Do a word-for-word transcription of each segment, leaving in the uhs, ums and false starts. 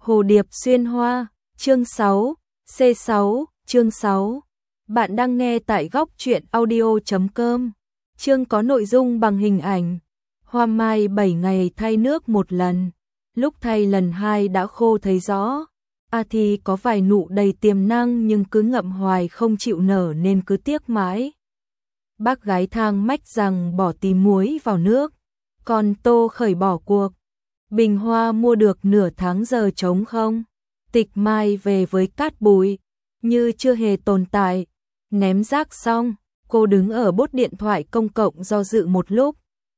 Hồ điệp xuyên hoa, chương sáu, C sáu, chương sáu. Bạn đang nghe tại góc truyện audio chấm com. Chương có nội dung bằng hình ảnh. Hoa mai bảy ngày thay nước một lần. Lúc thay lần hai đã khô thấy rõ. A Thi có vài nụ đầy tiềm năng nhưng cứ ngậm hoài không chịu nở nên cứ tiếc mãi. Bác gái thang mách rằng bỏ tí muối vào nước. Còn Tô Khởi bỏ cuộc. Bình hoa mua được nửa tháng giờ trống không. Tịch mai về với cát bụi, như chưa hề tồn tại. Ném rác xong, cô đứng ở bốt điện thoại công cộng do dự một lúc.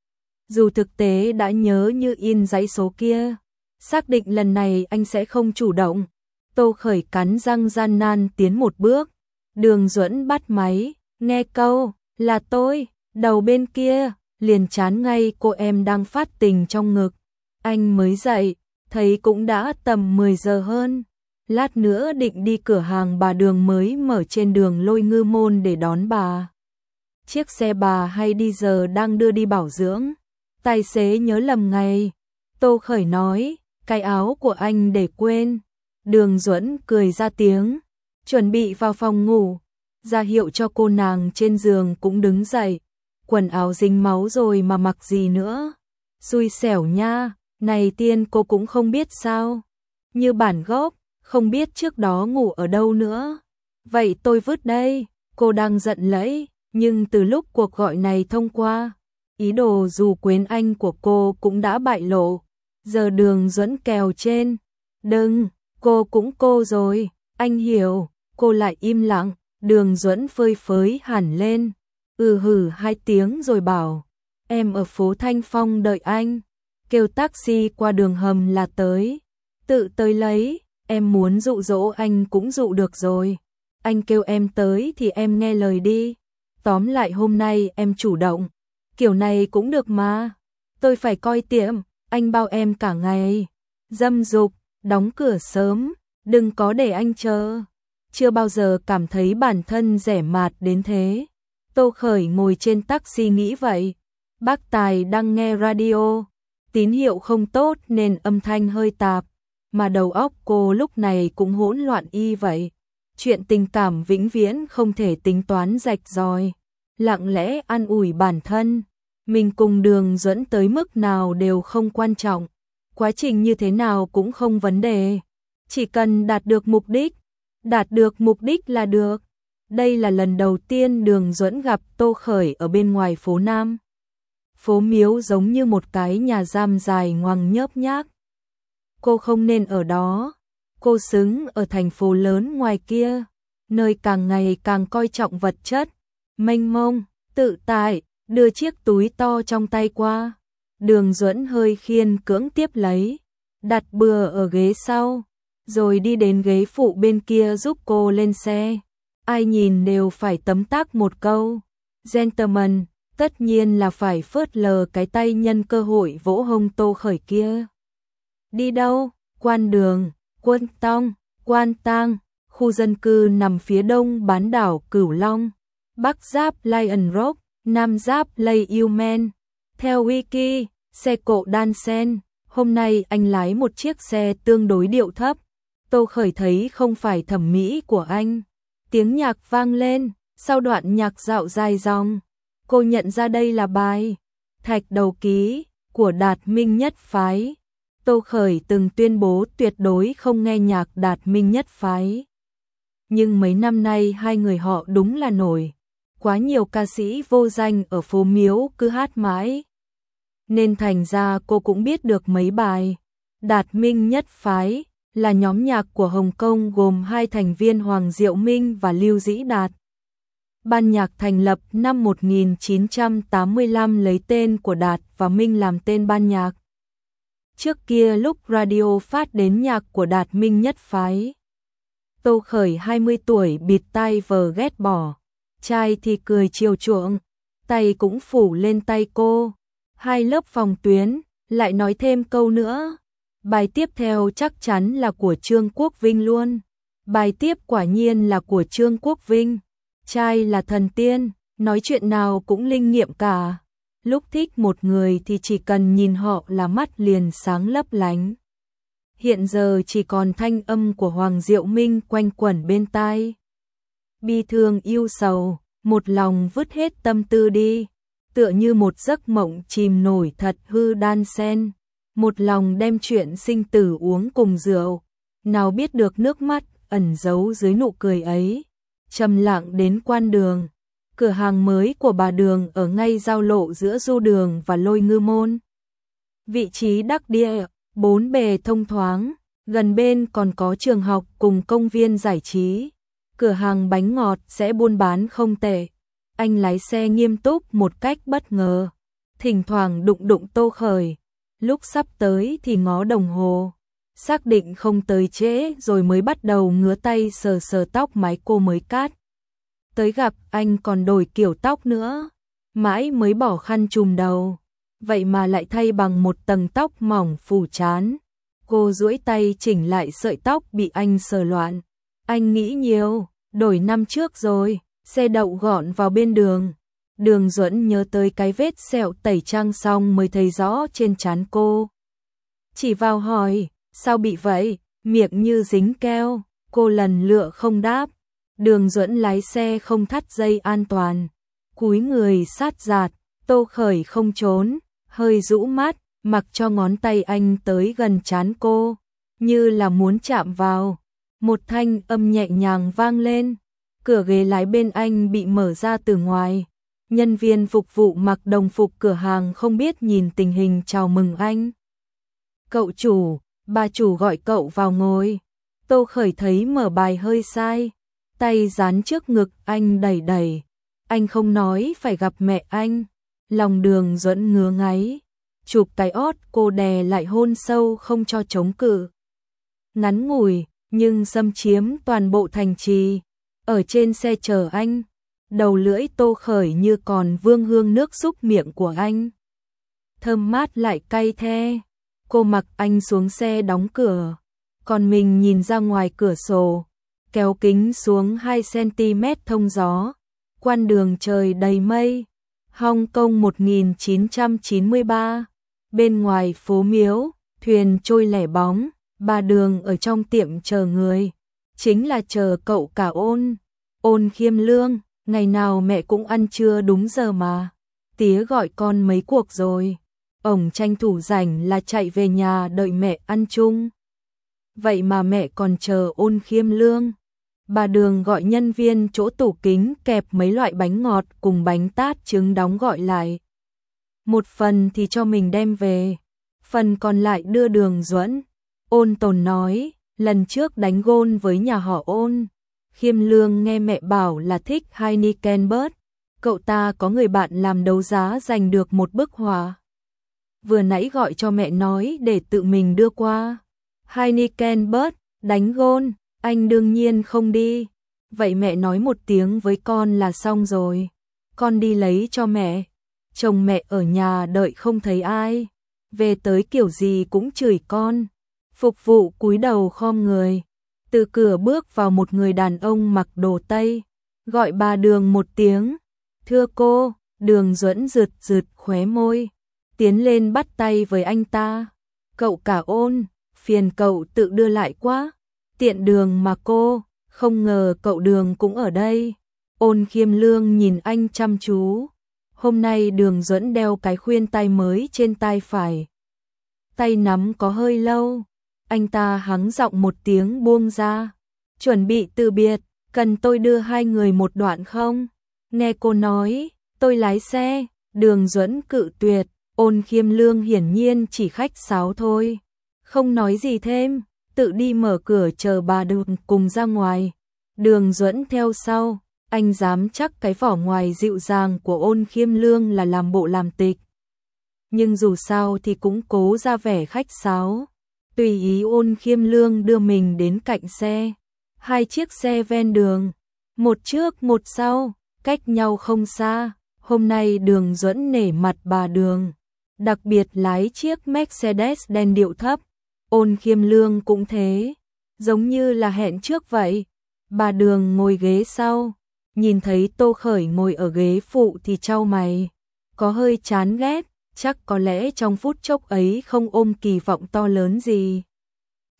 Dù thực tế đã nhớ như in dãy số kia, xác định lần này anh sẽ không chủ động. Tô Khởi cắn răng gian nan tiến một bước. Đường Duẫn bắt máy, nghe câu, là tôi, đầu bên kia, liền chán ngay cô em đang phát tình trong ngực. Anh mới dậy, thấy cũng đã tầm mười giờ hơn. Lát nữa định đi cửa hàng bà Đường mới mở trên đường Lôi Ngư Môn để đón bà. Chiếc xe bà hay đi giờ đang đưa đi bảo dưỡng. Tài xế nhớ lầm ngày. Tô Khởi nói, cái áo của anh để quên. Đường Duẫn cười ra tiếng, chuẩn bị vào phòng ngủ, ra hiệu cho cô nàng trên giường cũng đứng dậy. Quần áo dính máu rồi mà mặc gì nữa. Xui xẻo nha, này tiên cô cũng không biết sao. Như bản gốc, không biết trước đó ngủ ở đâu nữa. Vậy tôi vứt đây, cô đang giận lẫy, nhưng từ lúc cuộc gọi này thông qua, ý đồ dù quên anh của cô cũng đã bại lộ. Giờ Đường Duẫn kèo trên, đừng, cô cũng cô rồi, anh hiểu. Cô lại im lặng, Đường Duẫn phơi phới hẳn lên, ừ hử hai tiếng rồi bảo, em ở phố Thanh Phong đợi anh, kêu taxi qua đường hầm là tới, tự tới lấy, em muốn dụ dỗ anh cũng dụ được rồi, anh kêu em tới thì em nghe lời đi, tóm lại hôm nay em chủ động, kiểu này cũng được mà, tôi phải coi tiệm, anh bao em cả ngày, dâm dục, đóng cửa sớm, đừng có để anh chờ. Chưa bao giờ cảm thấy bản thân rẻ mạt đến thế. Tô Khởi ngồi trên taxi nghĩ vậy. Bác Tài đang nghe radio, tín hiệu không tốt nên âm thanh hơi tạp, mà đầu óc cô lúc này cũng hỗn loạn y vậy. Chuyện tình cảm vĩnh viễn không thể tính toán rạch ròi. Lặng lẽ an ủi bản thân, mình cùng Đường Duẫn tới mức nào đều không quan trọng, quá trình như thế nào cũng không vấn đề, chỉ cần đạt được mục đích. Đạt được mục đích là được. Đây là lần đầu tiên Đường Duẫn gặp Tô Khởi ở bên ngoài phố Nam. Phố Miếu giống như một cái nhà giam dài ngoằng nhớp nhác. Cô không nên ở đó. Cô xứng ở thành phố lớn ngoài kia, nơi càng ngày càng coi trọng vật chất, mênh mông, tự tại, đưa chiếc túi to trong tay qua. Đường Duẫn hơi khiên cưỡng tiếp lấy, đặt bừa ở ghế sau, rồi đi đến ghế phụ bên kia giúp cô lên xe. Ai nhìn đều phải tấm tắc một câu, gentleman, tất nhiên là phải phớt lờ cái tay nhân cơ hội vỗ hông Tô Khởi kia. Đi đâu? Quan Đường, Quân Tong, Quan Tang, khu dân cư nằm phía đông bán đảo Cửu Long, bắc giáp Lion Rock, nam giáp Lay Uman. Theo wiki, xe cộ đan sen, hôm nay anh lái một chiếc xe tương đối điệu thấp. Tô Khởi thấy không phải thẩm mỹ của anh. Tiếng nhạc vang lên, sau đoạn nhạc dạo dài dòng, cô nhận ra đây là bài Thạch Đầu Ký của Đạt Minh Nhất Phái. Tô Khởi từng tuyên bố tuyệt đối không nghe nhạc Đạt Minh Nhất Phái. Nhưng mấy năm nay hai người họ đúng là nổi. Quá nhiều ca sĩ vô danh ở phố Miếu cứ hát mãi. Nên thành ra cô cũng biết được mấy bài. Đạt Minh Nhất Phái là nhóm nhạc của Hồng Kông gồm hai thành viên Hoàng Diệu Minh và Lưu Dĩ Đạt. Ban nhạc thành lập năm một nghìn chín trăm tám mươi lăm lấy tên của Đạt và Minh làm tên ban nhạc. Trước kia lúc radio phát đến nhạc của Đạt Minh Nhất Phái, Tô Khởi hai mươi tuổi bịt tai vờ ghét bỏ, trai thì cười chiều chuộng, tay cũng phủ lên tay cô. Hai lớp phòng tuyến, lại nói thêm câu nữa. Bài tiếp theo chắc chắn là của Trương Quốc Vinh luôn. Bài tiếp quả nhiên là của Trương Quốc Vinh. Trai là thần tiên, nói chuyện nào cũng linh nghiệm cả. Lúc thích một người thì chỉ cần nhìn họ là mắt liền sáng lấp lánh. hiện giờ chỉ còn thanh âm của Hoàng Diệu Minh quanh quẩn bên tai. Bi thương yêu sầu, một lòng vứt hết tâm tư đi, tựa như một giấc mộng chìm nổi thật hư đan sen, một lòng đem chuyện sinh tử uống cùng rượu, nào biết được nước mắt ẩn giấu dưới nụ cười ấy. Trầm lặng đến quan đường, cửa hàng mới của bà Đường ở ngay giao lộ giữa Du Đường và Lôi Ngư Môn. Vị trí đắc địa, bốn bề thông thoáng, gần bên còn có trường học cùng công viên giải trí. Cửa hàng bánh ngọt sẽ buôn bán không tệ. Anh lái xe nghiêm túc một cách bất ngờ, thỉnh thoảng đụng đụng Tô Khởi. Lúc sắp tới thì ngó đồng hồ, xác định không tới trễ rồi mới bắt đầu ngứa tay sờ sờ tóc mái cô mới cắt. Tới gặp anh còn đổi kiểu tóc nữa, mãi mới bỏ khăn trùm đầu, vậy mà lại thay bằng một tầng tóc mỏng phủ trán. Cô duỗi tay chỉnh lại sợi tóc bị anh sờ loạn. Anh nghĩ nhiều, đổi năm trước rồi, xe đậu gọn vào bên đường. Đường Duẫn nhớ tới cái vết sẹo tẩy trang xong mới thấy rõ trên trán cô. Chỉ vào hỏi, sao bị vậy, miệng như dính keo, cô lần lựa không đáp. Đường Duẫn lái xe không thắt dây an toàn, cúi người sát giạt. Tô Khởi không trốn, hơi rũ mắt, mặc cho ngón tay anh tới gần trán cô, như là muốn chạm vào. Một thanh âm nhẹ nhàng vang lên, cửa ghế lái bên anh bị mở ra từ ngoài. Nhân viên phục vụ mặc đồng phục cửa hàng không biết nhìn tình hình chào mừng anh. Cậu chủ, bà chủ gọi cậu vào ngồi. Tô Khởi thấy mở bài hơi sai, tay dán trước ngực anh đẩy đẩy. Anh không nói phải gặp mẹ anh. Lòng Đường Duẫn ngứa ngáy, chụp cái ót cô đè lại hôn sâu không cho chống cự. Ngắn ngủi nhưng xâm chiếm toàn bộ thành trì. Ở trên xe chờ anh, đầu lưỡi Tô Khởi như còn vương hương nước xúc miệng của anh. Thơm mát lại cay the. Cô mặc anh xuống xe đóng cửa, còn mình nhìn ra ngoài cửa sổ, kéo kính xuống hai xăng-ti-mét thông gió. Quan đường trời đầy mây. Hong Kong một nghìn chín trăm chín mươi ba. Bên ngoài phố Miếu, thuyền trôi lẻ bóng. Bà Đường ở trong tiệm chờ người, chính là chờ cậu cả Ôn. Ôn Khiêm Lương, ngày nào mẹ cũng ăn trưa đúng giờ mà. Tía gọi con mấy cuộc rồi. Ổng tranh thủ rảnh là chạy về nhà đợi mẹ ăn chung. Vậy mà mẹ còn chờ Ôn Khiêm Lương. Bà Đường gọi nhân viên chỗ tủ kính kẹp mấy loại bánh ngọt cùng bánh tát trứng đóng gọi lại. Một phần thì cho mình đem về, phần còn lại đưa Đường Duẫn. Ôn Tồn nói, lần trước đánh gôn với nhà họ Ôn, Khiêm Lương nghe mẹ bảo là thích Heineken bớt. Cậu ta có người bạn làm đấu giá giành được một bức họa. Vừa nãy gọi cho mẹ nói để tự mình đưa qua. Heineken bớt, đánh gôn, anh đương nhiên không đi. Vậy mẹ nói một tiếng với con là xong rồi. Con đi lấy cho mẹ. Chồng mẹ ở nhà đợi không thấy ai. Về tới kiểu gì cũng chửi con. Phục vụ cúi đầu khom người. Từ cửa bước vào một người đàn ông mặc đồ Tây. Gọi bà Đường một tiếng. Thưa cô. Đường Duẫn rượt rượt khóe môi. Tiến lên bắt tay với anh ta. Cậu cả Ôn, phiền cậu tự đưa lại quá. Tiện Đường mà cô, không ngờ cậu Đường cũng ở đây. Ôn Khiêm Lương nhìn anh chăm chú. Hôm nay Đường Duẫn đeo cái khuyên tai mới trên tai phải. Tay nắm có hơi lâu. Anh ta hắng giọng một tiếng buông ra. Chuẩn bị từ biệt, cần tôi đưa hai người một đoạn không? Nghe cô nói, tôi lái xe. Đường Duẫn cự tuyệt. Ôn Khiêm Lương hiển nhiên chỉ khách sáo thôi, không nói gì thêm, tự đi mở cửa chờ bà Đường cùng ra ngoài. Đường Duẫn theo sau, anh dám chắc cái vỏ ngoài dịu dàng của Ôn Khiêm Lương là làm bộ làm tịch. Nhưng dù sao thì cũng cố ra vẻ khách sáo. Tùy ý Ôn Khiêm Lương đưa mình đến cạnh xe. Hai chiếc xe ven đường, một trước một sau, cách nhau không xa. Hôm nay Đường Duẫn nể mặt bà Đường, đặc biệt lái chiếc Mercedes đen điệu thấp. Ôn Khiêm Lương cũng thế, giống như là hẹn trước vậy. Bà Đường ngồi ghế sau, nhìn thấy Tô Khởi ngồi ở ghế phụ thì chau mày, có hơi chán ghét, chắc có lẽ trong phút chốc ấy không ôm kỳ vọng to lớn gì.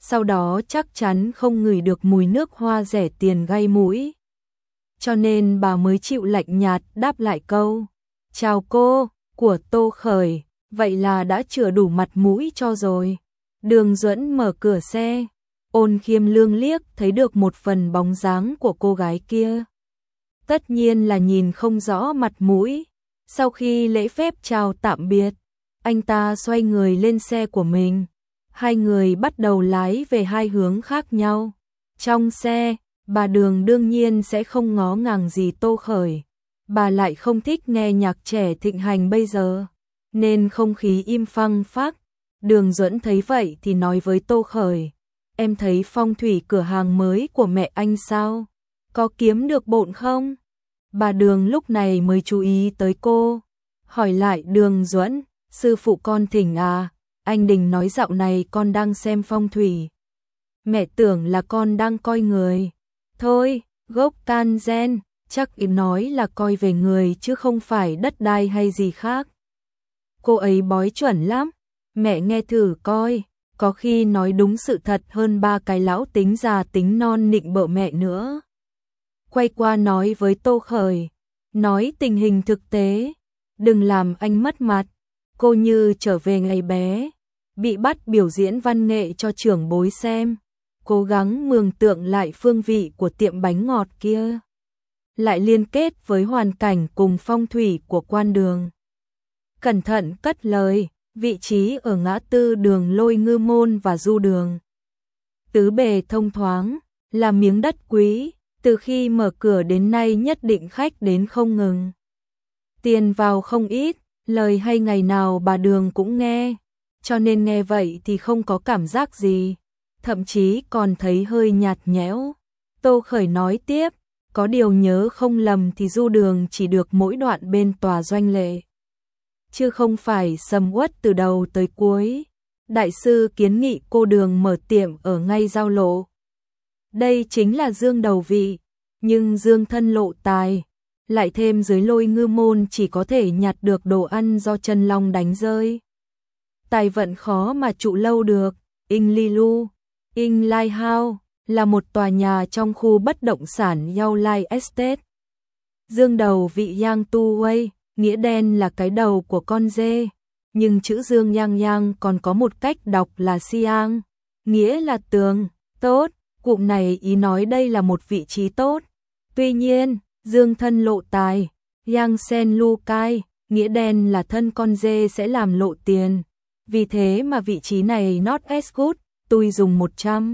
sau đó chắc chắn không ngửi được mùi nước hoa rẻ tiền gây mũi. Cho nên bà mới chịu lạnh nhạt đáp lại câu "Chào cô" của Tô Khởi, vậy là đã chừa đủ mặt mũi cho rồi. Đường Duẫn mở cửa xe, Ôn Khiêm Lương liếc thấy được một phần bóng dáng của cô gái kia. Tất nhiên là nhìn không rõ mặt mũi. Sau khi lễ phép chào tạm biệt, anh ta xoay người lên xe của mình. Hai người bắt đầu lái về hai hướng khác nhau. Trong xe, bà Đường đương nhiên sẽ không ngó ngàng gì Tô Khởi. Bà lại không thích nghe nhạc trẻ thịnh hành bây giờ, nên không khí im phăng phắc. Đường Duẫn thấy vậy thì nói với Tô Khởi: "Em thấy phong thủy cửa hàng mới của mẹ anh sao? Có kiếm được bộn không?" Bà Đường lúc này mới chú ý tới cô, hỏi lại Đường Duẫn: "Sư phụ con thỉnh à? Anh Đình nói dạo này con đang xem phong thủy. Mẹ tưởng là con đang coi người." "Thôi, gốc can gen, chắc ý nói là coi về người chứ không phải đất đai hay gì khác. Cô ấy bói chuẩn lắm, mẹ nghe thử coi, có khi nói đúng sự thật hơn ba cái lão tính già tính non nịnh bợ mẹ nữa." Quay qua nói với Tô Khởi: "Nói tình hình thực tế, đừng làm anh mất mặt. Cô như trở về ngày bé, bị bắt biểu diễn văn nghệ cho trưởng bối xem, cố gắng mường tượng lại phương vị của tiệm bánh ngọt kia, lại liên kết với hoàn cảnh cùng phong thủy của quan đường. Cẩn thận cất lời, vị trí ở ngã tư đường Lôi Ngư Môn và Du Đường. Tứ bề thông thoáng, là miếng đất quý, từ khi mở cửa đến nay nhất định khách đến không ngừng. Tiền vào không ít, lời hay ngày nào bà Đường cũng nghe, cho nên nghe vậy thì không có cảm giác gì, thậm chí còn thấy hơi nhạt nhẽo." Tô Khởi nói tiếp: "Có điều nhớ không lầm thì Du Đường chỉ được mỗi đoạn bên tòa Doanh Lệ, chứ không phải sầm uất từ đầu tới cuối. Đại sư kiến nghị cô Đường mở tiệm ở ngay giao lộ. Đây chính là dương đầu vị, nhưng dương thân lộ tài, lại thêm dưới Lôi Ngư Môn chỉ có thể nhặt được đồ ăn do chân long đánh rơi. Tài vận khó mà trụ lâu được." In Lilu, In Lai House là một tòa nhà trong khu bất động sản Yau Lai Estate. Dương đầu vị Yang Tu Wei, nghĩa đen là cái đầu của con dê, nhưng chữ Dương Yang Yang còn có một cách đọc là Siang, nghĩa là tường, tốt. Cụm này ý nói đây là một vị trí tốt. Tuy nhiên, dương thân lộ tài, Yang Sen Lu Kai, nghĩa đen là thân con dê sẽ làm lộ tiền. Vì thế mà vị trí này not as good, tôi dùng một trăm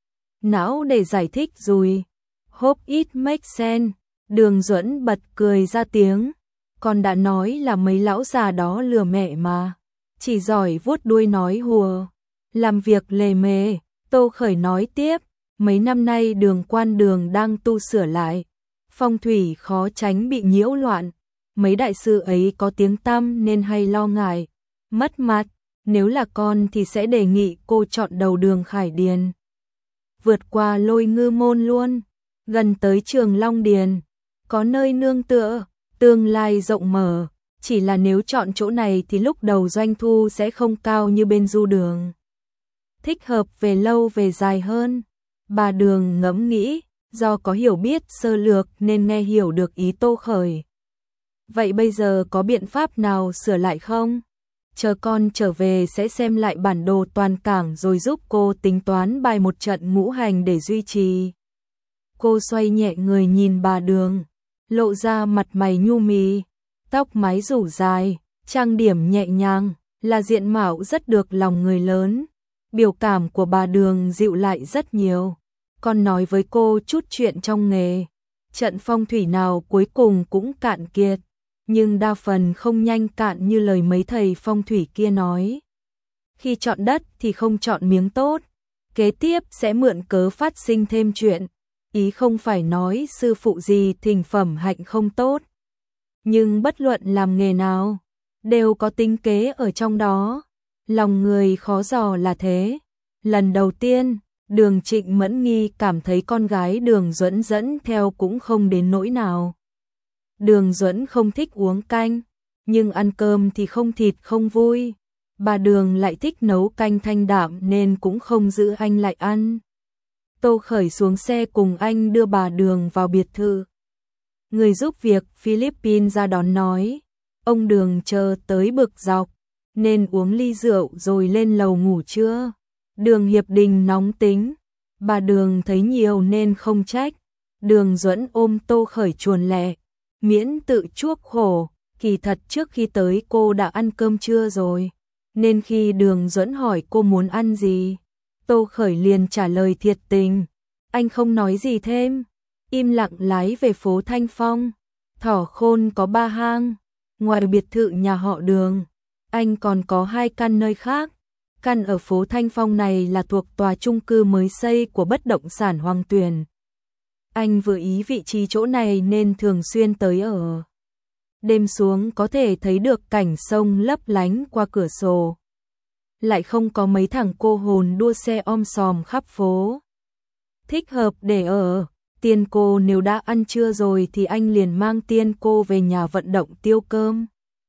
não để giải thích rồi. Hope it makes sense. Đường Duẫn bật cười ra tiếng. Con đã nói là mấy lão già đó lừa mẹ mà, chỉ giỏi vuốt đuôi nói hùa, làm việc lề mề. Tô Khởi nói tiếp: "Mấy năm nay đường quan đường đang tu sửa lại, phong thủy khó tránh bị nhiễu loạn. Mấy đại sư ấy có tiếng tăm nên hay lo ngại mất mặt. Nếu là con thì sẽ đề nghị cô chọn đầu đường Khải Điền, vượt qua Lôi Ngư Môn luôn, gần tới trường Long Điền, có nơi nương tựa, tương lai rộng mở. Chỉ là nếu chọn chỗ này thì lúc đầu doanh thu sẽ không cao như bên Du Đường, thích hợp về lâu về dài hơn." Bà Đường ngẫm nghĩ, do có hiểu biết sơ lược nên nghe hiểu được ý Tô Khởi. "Vậy bây giờ có biện pháp nào sửa lại không? Chờ con trở về sẽ xem lại bản đồ toàn cảng rồi giúp cô tính toán bài một trận ngũ hành để duy trì." Cô xoay nhẹ người nhìn bà Đường, lộ ra mặt mày nhu mì, tóc mái rủ dài, trang điểm nhẹ nhàng, là diện mạo rất được lòng người lớn. Biểu cảm của bà Đường dịu lại rất nhiều. "Con nói với cô chút chuyện trong nghề. Trận phong thủy nào cuối cùng cũng cạn kiệt, nhưng đa phần không nhanh cạn như lời mấy thầy phong thủy kia nói. Khi chọn đất thì không chọn miếng tốt, kế tiếp sẽ mượn cớ phát sinh thêm chuyện. Ý không phải nói sư phụ gì thỉnh phẩm hạnh không tốt, nhưng bất luận làm nghề nào, đều có tính kế ở trong đó. Lòng người khó dò là thế." Lần đầu tiên, Đường Trịnh Mẫn Nghi cảm thấy con gái Đường Duẫn dẫn theo cũng không đến nỗi nào. Đường Duẫn không thích uống canh, nhưng ăn cơm thì không thịt không vui. bà Đường lại thích nấu canh thanh đạm nên cũng không giữ anh lại ăn. Tô Khởi xuống xe cùng anh đưa bà Đường vào biệt thự. Người giúp việc Philippines ra đón nói, ông Đường chờ tới bực dọc, nên uống ly rượu rồi lên lầu ngủ trưa. Đường Hiệp Đình nóng tính, bà Đường thấy nhiều nên không trách. Đường Duẫn ôm Tô Khởi chuồn lẹ, miễn tự chuốc khổ, kỳ thật trước khi tới cô đã ăn cơm trưa rồi, nên khi Đường Duẫn hỏi cô muốn ăn gì, Tô Khởi liền trả lời thiệt tình. Anh không nói gì thêm, im lặng lái về phố Thanh Phong. Thỏ Khôn có ba hang, ngoài biệt thự nhà họ Đường, anh còn có hai căn nơi khác. Căn ở phố Thanh Phong này là thuộc tòa chung cư mới xây của bất động sản Hoàng Tuyền. Anh vừa ý vị trí chỗ này nên thường xuyên tới ở. Đêm xuống có thể thấy được cảnh sông lấp lánh qua cửa sổ. Lại không có mấy thằng cô hồn đua xe om sòm khắp phố. Thích hợp để ở. Tiên cô nếu đã ăn trưa rồi thì anh liền mang tiên cô về nhà vận động tiêu cơm.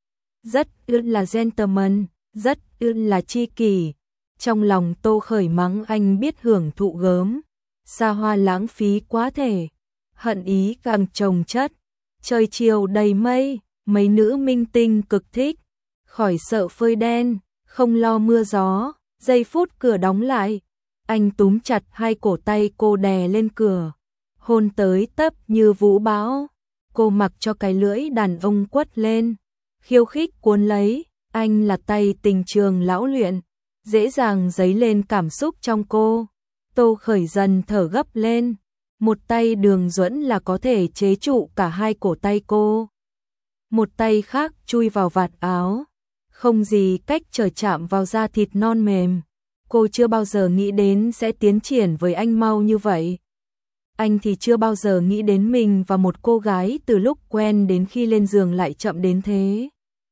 Rất ư là gentleman, rất ư là chi kỷ. Trong lòng Tô Khởi mắng anh biết hưởng thụ gớm, xa hoa lãng phí quá thể, hận ý càng chồng chất. Trời chiều đầy mây, mấy nữ minh tinh cực thích, khỏi sợ phơi đen, không lo mưa gió. Giây phút cửa đóng lại, anh túm chặt hai cổ tay cô đè lên cửa, hôn tới tấp như vũ bão. Cô mặc cho cái lưỡi đàn ông quất lên, khiêu khích cuốn lấy. Anh là tay tình trường lão luyện, dễ dàng dấy lên cảm xúc trong cô. Tô Khởi dần thở gấp lên, một tay Đường Duẫn là có thể chế trụ cả hai cổ tay cô. Một tay khác chui vào vạt áo, không gì cách trở chạm vào da thịt non mềm. Cô chưa bao giờ nghĩ đến sẽ tiến triển với anh mau như vậy. Anh thì chưa bao giờ nghĩ đến mình và một cô gái từ lúc quen đến khi lên giường lại chậm đến thế.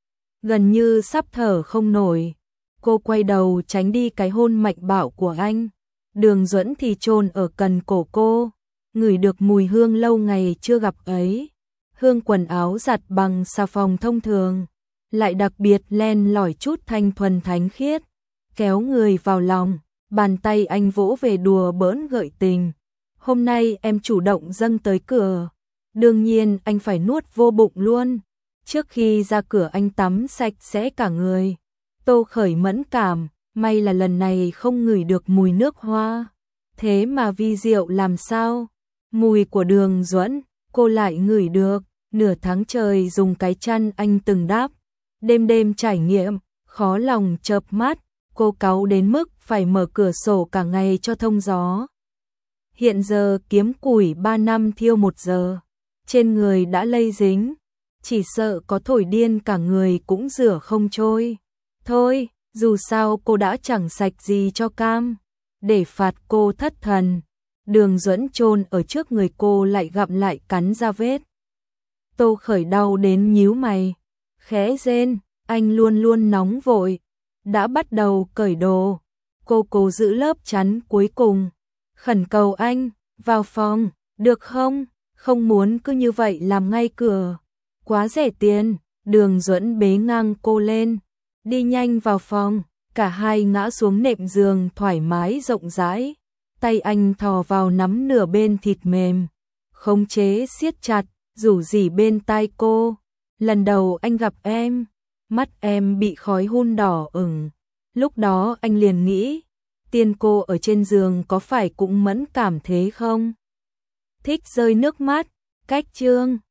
Gần như sắp thở không nổi, cô quay đầu tránh đi cái hôn mạnh bạo của anh. Đường Duẫn thì chôn ở cần cổ cô, ngửi được mùi hương lâu ngày chưa gặp ấy. Hương quần áo giặt bằng xà phòng thông thường, lại đặc biệt len lỏi chút thanh thuần thánh khiết. Kéo người vào lòng, bàn tay anh vỗ về đùa bỡn gợi tình. Hôm nay em chủ động dâng tới cửa, đương nhiên anh phải nuốt vô bụng luôn. Trước khi ra cửa anh tắm sạch sẽ cả người. Tô Khởi mẫn cảm, may là lần này không ngửi được mùi nước hoa. Thế mà vi diệu làm sao? Mùi của Đường Duẫn, cô lại ngửi được. Nửa tháng trời dùng cái chăn anh từng đáp, đêm đêm trải nghiệm, khó lòng chợp mắt. Cô cáu đến mức phải mở cửa sổ cả ngày cho thông gió. Hiện giờ kiếm củi ba năm thiêu một giờ, trên người đã lây dính, chỉ sợ có thổi điên cả người cũng rửa không trôi. Thôi, dù sao cô đã chẳng sạch gì cho cam, để phạt cô thất thần. Đường Duẫn chôn ở trước người cô lại gặm lại cắn ra vết. Tô Khởi đau đến nhíu mày, khẽ rên, anh luôn luôn nóng vội. Đã bắt đầu cởi đồ, cô cố giữ lớp chắn cuối cùng, khẩn cầu anh, vào phòng, được không? Không muốn cứ như vậy làm ngay cửa, quá rẻ tiền. Đường Duẫn bế ngang cô lên, đi nhanh vào phòng. Cả hai ngã xuống nệm giường thoải mái rộng rãi, tay anh thò vào nắm nửa bên thịt mềm, khống chế siết chặt, rủ rỉ bên tai cô. Lần đầu anh gặp em, mắt em bị khói hun đỏ ửng. Lúc đó anh liền nghĩ, tiên cô ở trên giường có phải cũng mẫn cảm thế không? Thích rơi nước mắt. Cách chương